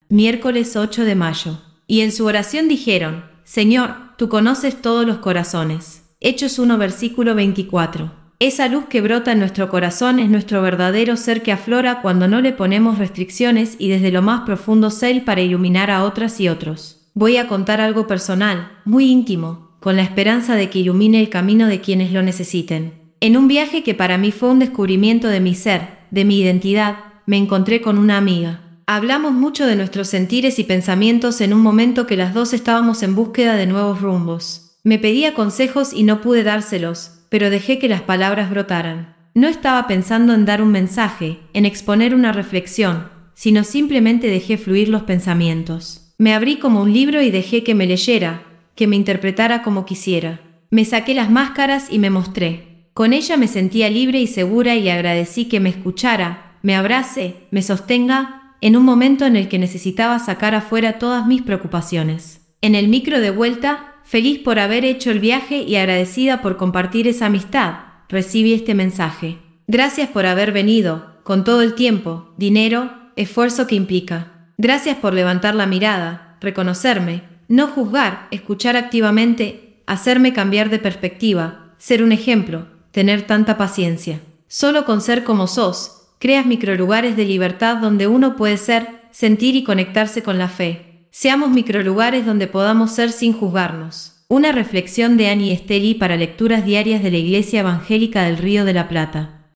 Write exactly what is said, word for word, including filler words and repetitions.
miércoles ocho de mayo. Y en su oración dijeron: Señor, tú conoces todos los corazones. Hechos uno versículo veinticuatro. Esa luz que brota en nuestro corazón es nuestro verdadero ser que aflora cuando no le ponemos restricciones y desde lo más profundo cel para iluminar a otras y otros. Voy a contar algo personal, muy íntimo, con la esperanza de que ilumine el camino de quienes lo necesiten. En un viaje que para mí fue un descubrimiento de mi ser, de mi identidad, me encontré con una amiga. Hablamos mucho de nuestros sentires y pensamientos en un momento que las dos estábamos en búsqueda de nuevos rumbos. Me pedía consejos y no pude dárselos, pero dejé que las palabras brotaran. No estaba pensando en dar un mensaje, en exponer una reflexión, sino simplemente dejé fluir los pensamientos. Me abrí como un libro y dejé que me leyera, que me interpretara como quisiera. Me saqué las máscaras y me mostré. Con ella me sentía libre y segura y agradecí que me escuchara, me abrace, me sostenga, en un momento en el que necesitaba sacar afuera todas mis preocupaciones. En el micro de vuelta, feliz por haber hecho el viaje y agradecida por compartir esa amistad, recibí este mensaje. Gracias por haber venido, con todo el tiempo, dinero, esfuerzo que implica. Gracias por levantar la mirada, reconocerme, no juzgar, escuchar activamente, hacerme cambiar de perspectiva, ser un ejemplo, tener tanta paciencia. Solo con ser como sos, creas microlugares de libertad donde uno puede ser, sentir y conectarse con la fe. Seamos microlugares donde podamos ser sin juzgarnos. Una reflexión de Annie Esteli para lecturas diarias de la Iglesia Evangélica del Río de la Plata.